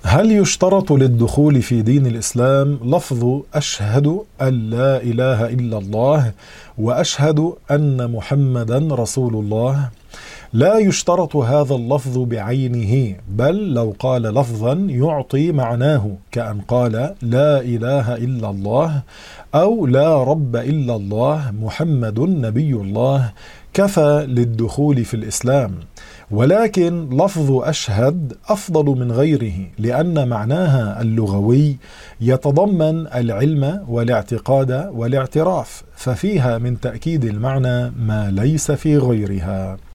هل يشترط للدخول في دين الإسلام لفظ أشهد أن لا إله إلا الله وأشهد أن محمدا رسول الله؟ لا يشترط هذا اللفظ بعينه، بل لو قال لفظا يعطي معناه، كأن قال لا إله إلا الله أو لا رب إلا الله محمد نبي الله، كفى للدخول في الإسلام. ولكن لفظ أشهد أفضل من غيره، لأن معناها اللغوي يتضمن العلم والاعتقاد والاعتراف، ففيها من تأكيد المعنى ما ليس في غيرها.